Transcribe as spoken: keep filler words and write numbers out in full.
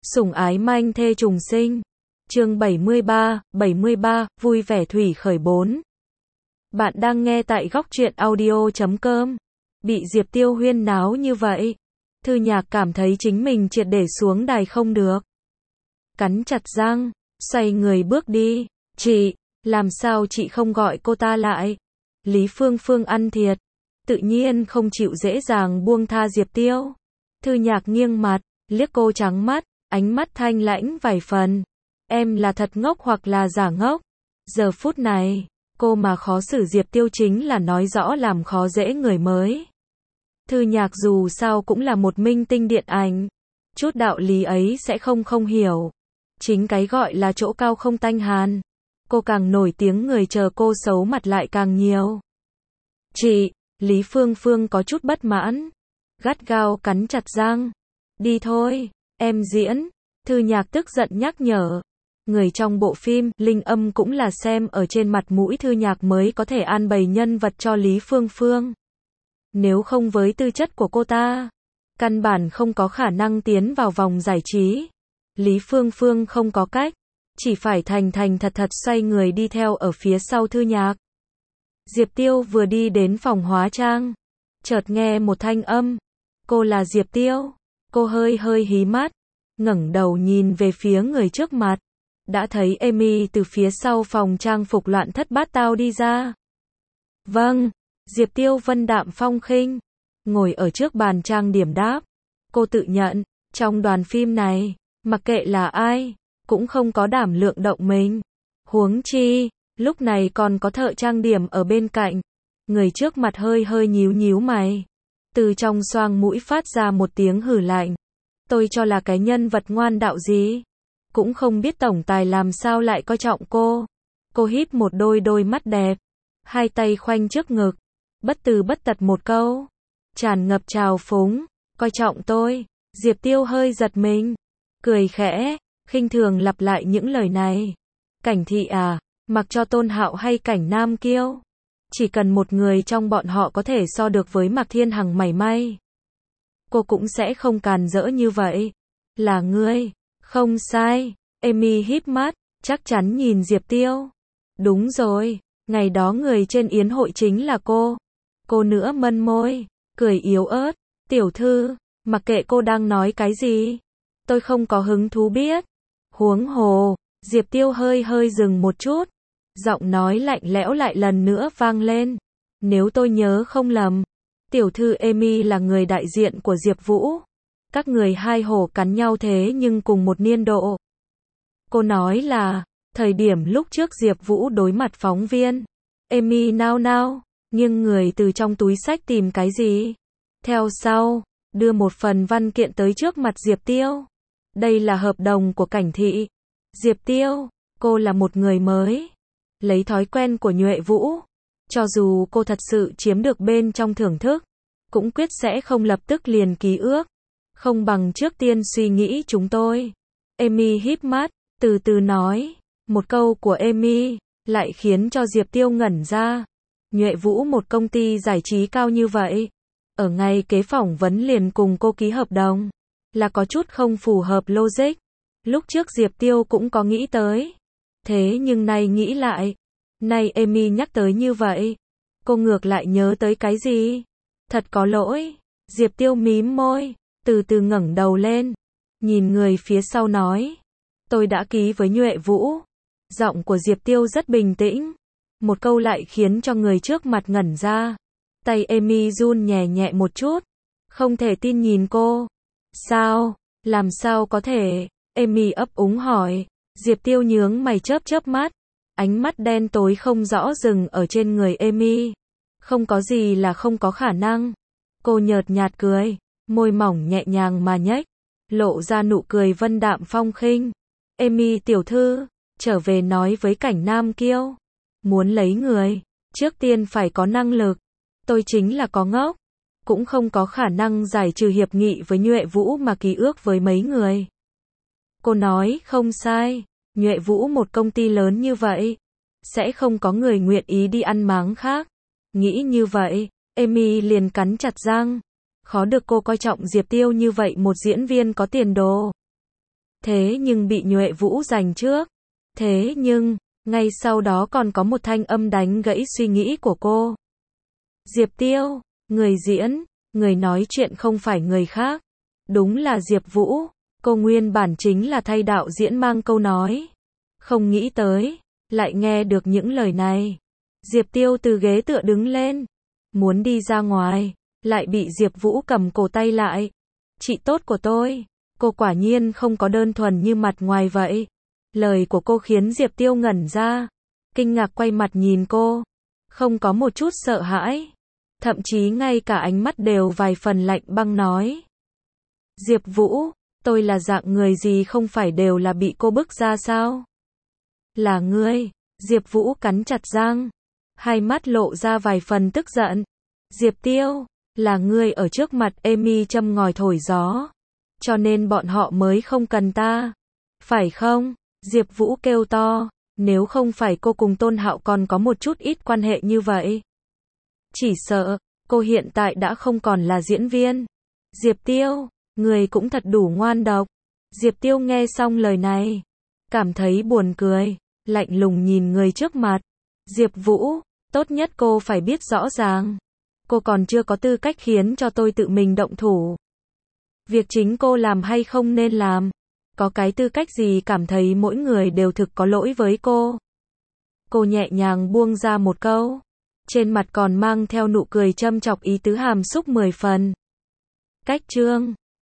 Sủng ái manh thê trùng sinh. Chương bảy mươi ba, bảy mươi ba, vui vẻ thủy khởi bốn. Bạn đang nghe tại góc truyện audio chấm com. Bị Diệp Tiêu huyên náo như vậy, Thư Nhạc cảm thấy chính mình triệt để xuống đài không được. Cắn chặt răng, xoay người bước đi. Chị, làm sao chị không gọi cô ta lại? Lý Phương Phương ăn thiệt, tự nhiên không chịu dễ dàng buông tha Diệp Tiêu. Thư Nhạc nghiêng mặt, liếc cô trắng mắt, ánh mắt thanh lãnh vài phần. Em là thật ngốc hoặc là giả ngốc? Giờ phút này, cô mà khó xử Diệp Tiêu chính là nói rõ làm khó dễ người mới. Thư Nhạc dù sao cũng là một minh tinh điện ảnh, chút đạo lý ấy sẽ không không hiểu. Chính cái gọi là chỗ cao không tanh hàn. Cô càng nổi tiếng người chờ cô xấu mặt lại càng nhiều. Chị, Lý Phương Phương có chút bất mãn, gắt gao cắn chặt răng. Đi thôi, em diễn. Thư Nhạc tức giận nhắc nhở. Người trong bộ phim, Linh Âm cũng là xem ở trên mặt mũi Thư Nhạc mới có thể an bày nhân vật cho Lý Phương Phương. Nếu không với tư chất của cô ta, căn bản không có khả năng tiến vào vòng giải trí. Lý Phương Phương không có cách, chỉ phải thành thành thật thật xoay người đi theo ở phía sau Thư Nhạc. Diệp Tiêu vừa đi đến phòng hóa trang, chợt nghe một thanh âm. Cô là Diệp Tiêu. Cô hơi hơi hí mắt, ngẩng đầu nhìn về phía người trước mặt. Đã thấy Amy từ phía sau phòng trang phục loạn thất bát tao đi ra. Vâng, Diệp Tiêu vân đạm phong khinh, ngồi ở trước bàn trang điểm đáp. Cô tự nhận, trong đoàn phim này, mặc kệ là ai, cũng không có đảm lượng động mình. Huống chi, lúc này còn có thợ trang điểm ở bên cạnh. Người trước mặt hơi hơi nhíu nhíu mày, từ trong xoang mũi phát ra một tiếng hừ lạnh. Tôi cho là cái nhân vật ngoan đạo gì, cũng không biết tổng tài làm sao lại coi trọng cô. Cô híp một đôi đôi mắt đẹp, hai tay khoanh trước ngực, bất từ bất tật một câu, tràn ngập trào phúng. Coi trọng tôi? Diệp Tiêu hơi giật mình, cười khẽ, khinh thường lặp lại những lời này. Cảnh Thị à, mặc cho Tôn Hạo hay Cảnh Nam Kiêu, chỉ cần một người trong bọn họ có thể so được với Mạc Thiên Hằng mảy may, cô cũng sẽ không càn rỡ như vậy. Là ngươi? Không sai. Amy híp mắt, chắc chắn nhìn Diệp Tiêu. Đúng rồi, ngày đó người trên yến hội chính là cô. Cô nữa mân môi, cười yếu ớt. Tiểu thư, mặc kệ cô đang nói cái gì, tôi không có hứng thú biết. Huống hồ, Diệp Tiêu hơi hơi dừng một chút, giọng nói lạnh lẽo lại lần nữa vang lên. Nếu tôi nhớ không lầm, tiểu thư Amy là người đại diện của Diệp Vũ. Các người hai hổ cắn nhau thế nhưng cùng một niên độ. Cô nói là, thời điểm lúc trước Diệp Vũ đối mặt phóng viên, Amy nao nao, nghiêng người từ trong túi xách tìm cái gì. Theo sau, đưa một phần văn kiện tới trước mặt Diệp Tiêu. Đây là hợp đồng của Cảnh Thị. Diệp Tiêu, cô là một người mới, lấy thói quen của Nhuệ Vũ. Cho dù cô thật sự chiếm được bên trong thưởng thức, cũng quyết sẽ không lập tức liền ký ước. Không bằng trước tiên suy nghĩ chúng tôi. Amy híp mắt, từ từ nói. Một câu của Amy lại khiến cho Diệp Tiêu ngẩn ra. Nhuệ Vũ một công ty giải trí cao như vậy, ở ngay kế phỏng vấn liền cùng cô ký hợp đồng, là có chút không phù hợp logic. Lúc trước Diệp Tiêu cũng có nghĩ tới, thế nhưng nay nghĩ lại, nay Amy nhắc tới như vậy, cô ngược lại nhớ tới cái gì? Thật có lỗi. Diệp Tiêu mím môi, từ từ ngẩng đầu lên, nhìn người phía sau nói. Tôi đã ký với Nhuệ Vũ. Giọng của Diệp Tiêu rất bình tĩnh. Một câu lại khiến cho người trước mặt ngẩn ra. Tay Amy run nhẹ nhẹ một chút. Không thể tin nhìn cô. Sao? Làm sao có thể? Amy ấp úng hỏi. Diệp Tiêu nhướng mày chớp chớp mắt. Ánh mắt đen tối không rõ dừng ở trên người Amy. Không có gì là không có khả năng. Cô nhợt nhạt cười, môi mỏng nhẹ nhàng mà nhếch, lộ ra nụ cười vân đạm phong khinh. Amy tiểu thư, trở về nói với Cảnh Nam Kiêu. Muốn lấy người, trước tiên phải có năng lực. Tôi chính là có ngốc, cũng không có khả năng giải trừ hiệp nghị với Nhuệ Vũ mà ký ước với mấy người. Cô nói không sai, Nhuệ Vũ một công ty lớn như vậy, sẽ không có người nguyện ý đi ăn máng khác. Nghĩ như vậy, Amy liền cắn chặt răng. Khó được cô coi trọng Diệp Tiêu như vậy một diễn viên có tiền đồ. thế nhưng bị Nhuệ Vũ giành trước. Thế nhưng, ngay sau đó còn có một thanh âm đánh gãy suy nghĩ của cô. Diệp Tiêu, người diễn, người nói chuyện không phải người khác. Đúng là Diệp Vũ, cô nguyên bản chính là thay đạo diễn mang câu nói. Không nghĩ tới, lại nghe được những lời này. Diệp Tiêu từ ghế tựa đứng lên, muốn đi ra ngoài, lại bị Diệp Vũ cầm cổ tay lại. Chị tốt của tôi, cô quả nhiên không có đơn thuần như mặt ngoài vậy. Lời của cô khiến Diệp Tiêu ngẩn ra, kinh ngạc quay mặt nhìn cô, không có một chút sợ hãi, thậm chí ngay cả ánh mắt đều vài phần lạnh băng nói. Diệp Vũ, tôi là dạng người gì không phải đều là bị cô bức ra sao? Là ngươi, Diệp Vũ cắn chặt răng, hai mắt lộ ra vài phần tức giận. Diệp Tiêu, là ngươi ở trước mặt Amy châm ngòi thổi gió, cho nên bọn họ mới không cần ta, phải không? Diệp Vũ kêu to, nếu không phải cô cùng Tôn Hạo còn có một chút ít quan hệ như vậy, chỉ sợ, cô hiện tại đã không còn là diễn viên. Diệp Tiêu, người cũng thật đủ ngoan độc. Diệp Tiêu nghe xong lời này, cảm thấy buồn cười, lạnh lùng nhìn người trước mặt. Diệp Vũ, tốt nhất cô phải biết rõ ràng, cô còn chưa có tư cách khiến cho tôi tự mình động thủ. Việc chính cô làm hay không nên làm, có cái tư cách gì cảm thấy mỗi người đều thực có lỗi với cô. Cô nhẹ nhàng buông ra một câu, trên mặt còn mang theo nụ cười châm chọc ý tứ hàm xúc mười phần. Cách chương